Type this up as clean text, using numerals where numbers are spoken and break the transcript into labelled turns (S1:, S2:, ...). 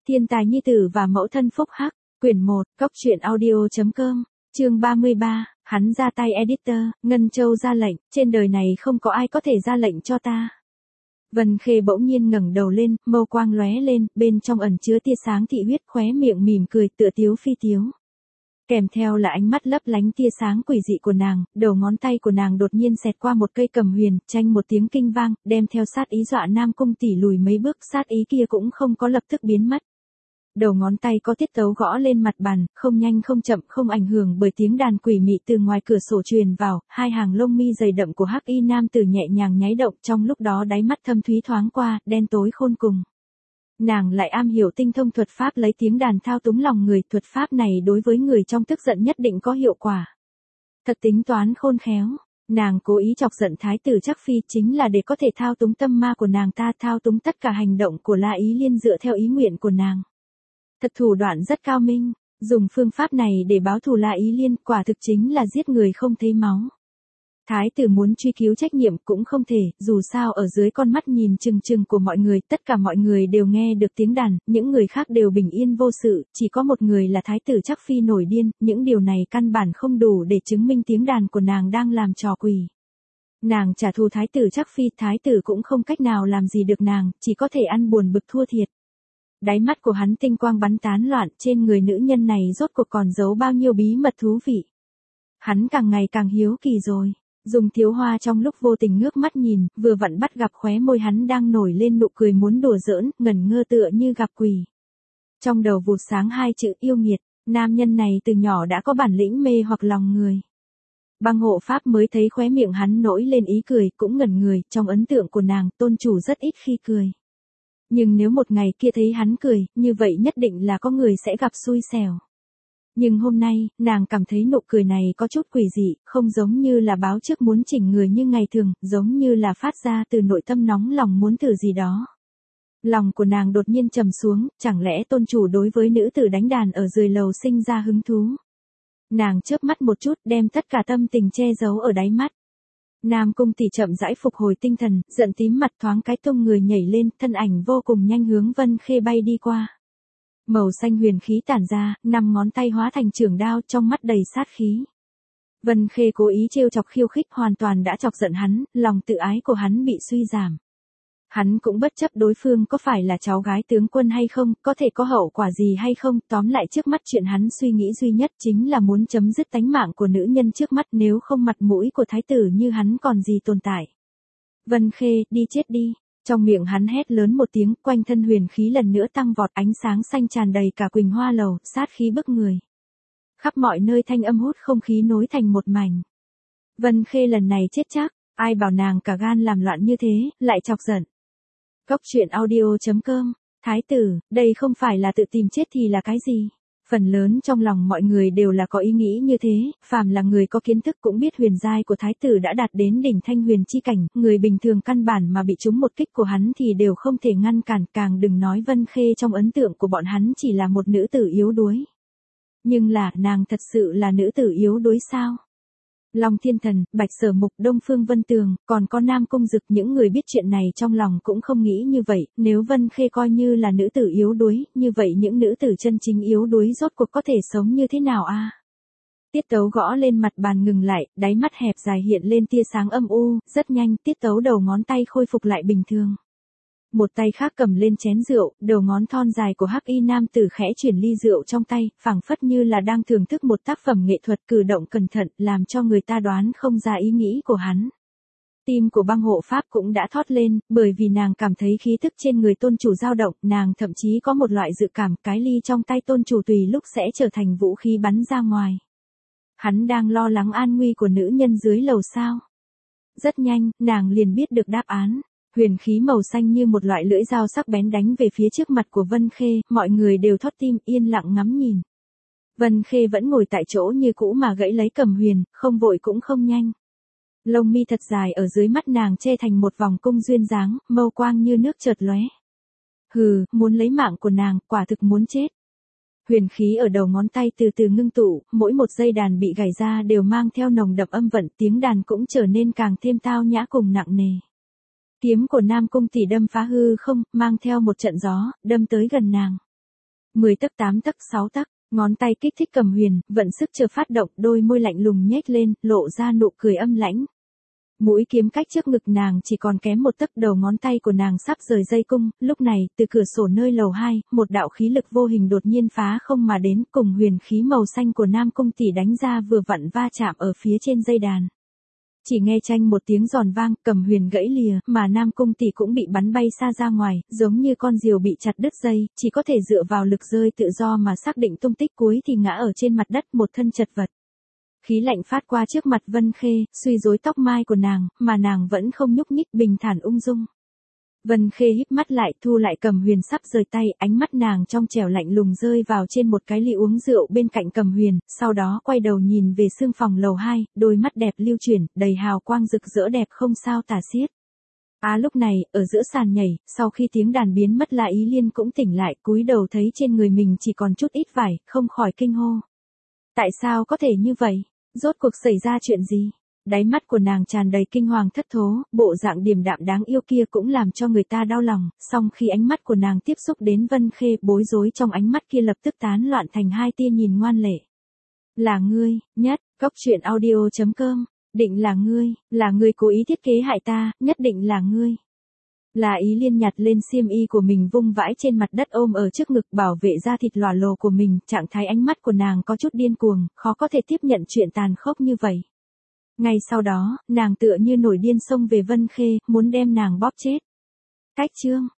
S1: Thiên tài nhi tử và mẫu thân phúc hắc, quyển 1, cốc truyện audio.com, chương 33, hắn ra tay editor, Ngân Châu ra lệnh, trên đời này không có ai có thể ra lệnh cho ta. Vân Khê bỗng nhiên ngẩng đầu lên, mâu quang lóe lên, bên trong ẩn chứa tia sáng thị huyết, khóe miệng mỉm cười tựa tiếu phi tiếu. Kèm theo là ánh mắt lấp lánh tia sáng quỷ dị của nàng, đầu ngón tay của nàng đột nhiên xẹt qua một cây cầm huyền, chanh một tiếng kinh vang, đem theo sát ý dọa Nam Cung Tỷ lùi mấy bước, sát ý kia cũng không có lập tức biến mất. Đầu ngón tay có tiết tấu gõ lên mặt bàn, không nhanh không chậm, không ảnh hưởng bởi tiếng đàn quỷ mị từ ngoài cửa sổ truyền vào, hai hàng lông mi dày đậm của hắc y nam tử nhẹ nhàng nháy động, trong lúc đó đáy mắt thâm thúy thoáng qua, đen tối khôn cùng. Nàng lại am hiểu tinh thông thuật pháp lấy tiếng đàn thao túng lòng người, thuật pháp này đối với người trong tức giận nhất định có hiệu quả. Thật tính toán khôn khéo, nàng cố ý chọc giận thái tử Trác Phi chính là để có thể thao túng tâm ma của nàng ta, thao túng tất cả hành động của La Ý Liên dựa theo ý nguyện của nàng. Thật thủ đoạn rất cao minh, dùng phương pháp này để báo thù La Ý Liên quả thực chính là giết người không thấy máu. Thái tử muốn truy cứu trách nhiệm cũng không thể, dù sao ở dưới con mắt nhìn chừng chừng của mọi người, tất cả mọi người đều nghe được tiếng đàn, những người khác đều bình yên vô sự, chỉ có một người là thái tử Trác Phi nổi điên, những điều này căn bản không đủ để chứng minh tiếng đàn của nàng đang làm trò quỷ. Nàng trả thù thái tử Trác Phi, thái tử cũng không cách nào làm gì được nàng, chỉ có thể ăn buồn bực thua thiệt. Đáy mắt của hắn tinh quang bắn tán loạn, trên người nữ nhân này rốt cuộc còn giấu bao nhiêu bí mật thú vị. Hắn càng ngày càng hiếu kỳ rồi. Dùng Thiếu Hoa trong lúc vô tình ngước mắt nhìn, vừa vặn bắt gặp khóe môi hắn đang nổi lên nụ cười muốn đùa giỡn, ngẩn ngơ tựa như gặp quỷ. Trong đầu vụt sáng hai chữ yêu nghiệt, nam nhân này từ nhỏ đã có bản lĩnh mê hoặc lòng người. Băng hộ pháp mới thấy khóe miệng hắn nổi lên ý cười, cũng ngẩn người, trong ấn tượng của nàng, tôn chủ rất ít khi cười. Nhưng nếu một ngày kia thấy hắn cười, như vậy nhất định là có người sẽ gặp xui xẻo. Nhưng hôm nay, nàng cảm thấy nụ cười này có chút quỷ dị, không giống như là báo trước muốn chỉnh người như ngày thường, giống như là phát ra từ nội tâm nóng lòng muốn thử gì đó. Lòng của nàng đột nhiên trầm xuống, chẳng lẽ tôn chủ đối với nữ tử đánh đàn ở dưới lầu sinh ra hứng thú. Nàng chớp mắt một chút, đem tất cả tâm tình che giấu ở đáy mắt. Nam Cung Tỷ chậm rãi phục hồi tinh thần, giận tím mặt thoáng cái tung người nhảy lên, thân ảnh vô cùng nhanh hướng Vân Khê bay đi qua. Màu xanh huyền khí tản ra, 5 ngón tay hóa thành trường đao, trong mắt đầy sát khí. Vân Khê cố ý trêu chọc khiêu khích, hoàn toàn đã chọc giận hắn, lòng tự ái của hắn bị suy giảm. Hắn cũng bất chấp đối phương có phải là cháu gái tướng quân hay không, có thể có hậu quả gì hay không, tóm lại trước mắt chuyện hắn suy nghĩ duy nhất chính là muốn chấm dứt tánh mạng của nữ nhân trước mắt, nếu không mặt mũi của thái tử như hắn còn gì tồn tại. Vân Khê, đi chết đi. Trong miệng hắn hét lớn một tiếng, quanh thân huyền khí lần nữa tăng vọt, ánh sáng xanh tràn đầy cả Quỳnh Hoa lầu, sát khí bức người. Khắp mọi nơi thanh âm hút không khí nối thành một mảnh. Vân Khê lần này chết chắc, ai bảo nàng cả gan làm loạn như thế, lại chọc giận. Cốc truyện audio.com, thái tử, đây không phải là tự tìm chết thì là cái gì? Phần lớn trong lòng mọi người đều là có ý nghĩ như thế, phàm là người có kiến thức cũng biết huyền giai của thái tử đã đạt đến đỉnh thanh huyền chi cảnh, người bình thường căn bản mà bị trúng một kích của hắn thì đều không thể ngăn cản, càng đừng nói Vân Khê trong ấn tượng của bọn hắn chỉ là một nữ tử yếu đuối. Nhưng là, nàng thật sự là nữ tử yếu đuối sao? Long Thiên Thần, Bạch Sở Mục, Đông Phương Vân Tường, còn có Nam Cung Dực, những người biết chuyện này trong lòng cũng không nghĩ như vậy, nếu Vân Khê coi như là nữ tử yếu đuối, như vậy những nữ tử chân chính yếu đuối rốt cuộc có thể sống như thế nào a? Tiết tấu gõ lên mặt bàn ngừng lại, đáy mắt hẹp dài hiện lên tia sáng âm u, rất nhanh, tiết tấu đầu ngón tay khôi phục lại bình thường. Một tay khác cầm lên chén rượu, đầu ngón thon dài của hắc y nam tử khẽ chuyển ly rượu trong tay, phảng phất như là đang thưởng thức một tác phẩm nghệ thuật, cử động cẩn thận, làm cho người ta đoán không ra ý nghĩ của hắn. Tim của băng hộ pháp cũng đã thót lên, bởi vì nàng cảm thấy khí tức trên người tôn chủ dao động, nàng thậm chí có một loại dự cảm cái ly trong tay tôn chủ tùy lúc sẽ trở thành vũ khí bắn ra ngoài. Hắn đang lo lắng an nguy của nữ nhân dưới lầu sao? Rất nhanh, nàng liền biết được đáp án. Huyền khí màu xanh như một loại lưỡi dao sắc bén đánh về phía trước mặt của Vân Khê, mọi người đều thót tim, yên lặng ngắm nhìn. Vân Khê vẫn ngồi tại chỗ như cũ mà gãy lấy cầm huyền, không vội cũng không nhanh. Lông mi thật dài ở dưới mắt nàng che thành một vòng cung duyên dáng, mâu quang như nước chợt lóe. Hừ, muốn lấy mạng của nàng, quả thực muốn chết. Huyền khí ở đầu ngón tay từ từ ngưng tụ, mỗi một dây đàn bị gảy ra đều mang theo nồng đậm âm vận, tiếng đàn cũng trở nên càng thêm tao nhã cùng nặng nề. Kiếm của Nam Cung Tỷ đâm phá hư không, mang theo một trận gió, đâm tới gần nàng. 10 tấc 8 tấc 6 tấc, ngón tay kích thích Cầm Huyền, vận sức chờ phát động, đôi môi lạnh lùng nhếch lên, lộ ra nụ cười âm lãnh. Mũi kiếm cách trước ngực nàng chỉ còn kém 1 tấc, đầu ngón tay của nàng sắp rời dây cung, lúc này, từ cửa sổ nơi lầu 2, một đạo khí lực vô hình đột nhiên phá không mà đến, cùng huyền khí màu xanh của Nam Cung tỷ đánh ra vừa vặn va chạm ở phía trên dây đàn. Chỉ nghe chanh một tiếng giòn vang, Cầm Huyền gãy lìa, mà Nam Cung tỷ cũng bị bắn bay xa ra ngoài, giống như con diều bị chặt đứt dây, chỉ có thể dựa vào lực rơi tự do mà xác định tung tích, cuối thì ngã ở trên mặt đất một thân chật vật. Khí lạnh phát qua trước mặt Vân Khê, suy rối tóc mai của nàng, mà nàng vẫn không nhúc nhích, bình thản ung dung. Vân Khê híp mắt lại, thu lại Cầm Huyền sắp rời tay, ánh mắt nàng trong trẻo lạnh lùng rơi vào trên một cái ly uống rượu bên cạnh Cầm Huyền, sau đó quay đầu nhìn về sương phòng lầu 2, đôi mắt đẹp lưu chuyển, đầy hào quang rực rỡ đẹp không sao tả xiết. Lúc này, ở giữa sàn nhảy, sau khi tiếng đàn biến mất lại Ý Liên cũng tỉnh lại, cúi đầu thấy trên người mình chỉ còn chút ít vải, không khỏi kinh hô. Tại sao có thể như vậy? Rốt cuộc xảy ra chuyện gì? Đáy mắt của nàng tràn đầy kinh hoàng thất thố, bộ dạng điềm đạm đáng yêu kia cũng làm cho người ta đau lòng, song khi ánh mắt của nàng tiếp xúc đến Vân Khê, bối rối trong ánh mắt kia lập tức tán loạn thành hai tia nhìn ngoan lệ. Là ngươi, Nhất, Goctruyện.audio.com, định là ngươi cố ý thiết kế hại ta, nhất định là ngươi. Là Ý Liên nhặt lên xiêm y của mình vung vãi trên mặt đất ôm ở trước ngực bảo vệ da thịt lòa lồ của mình, trạng thái ánh mắt của nàng có chút điên cuồng, khó có thể tiếp nhận chuyện tàn khốc như vậy. Ngay sau đó, nàng tựa như nổi điên xông về Vân Khê, muốn đem nàng bóp chết. Cách chương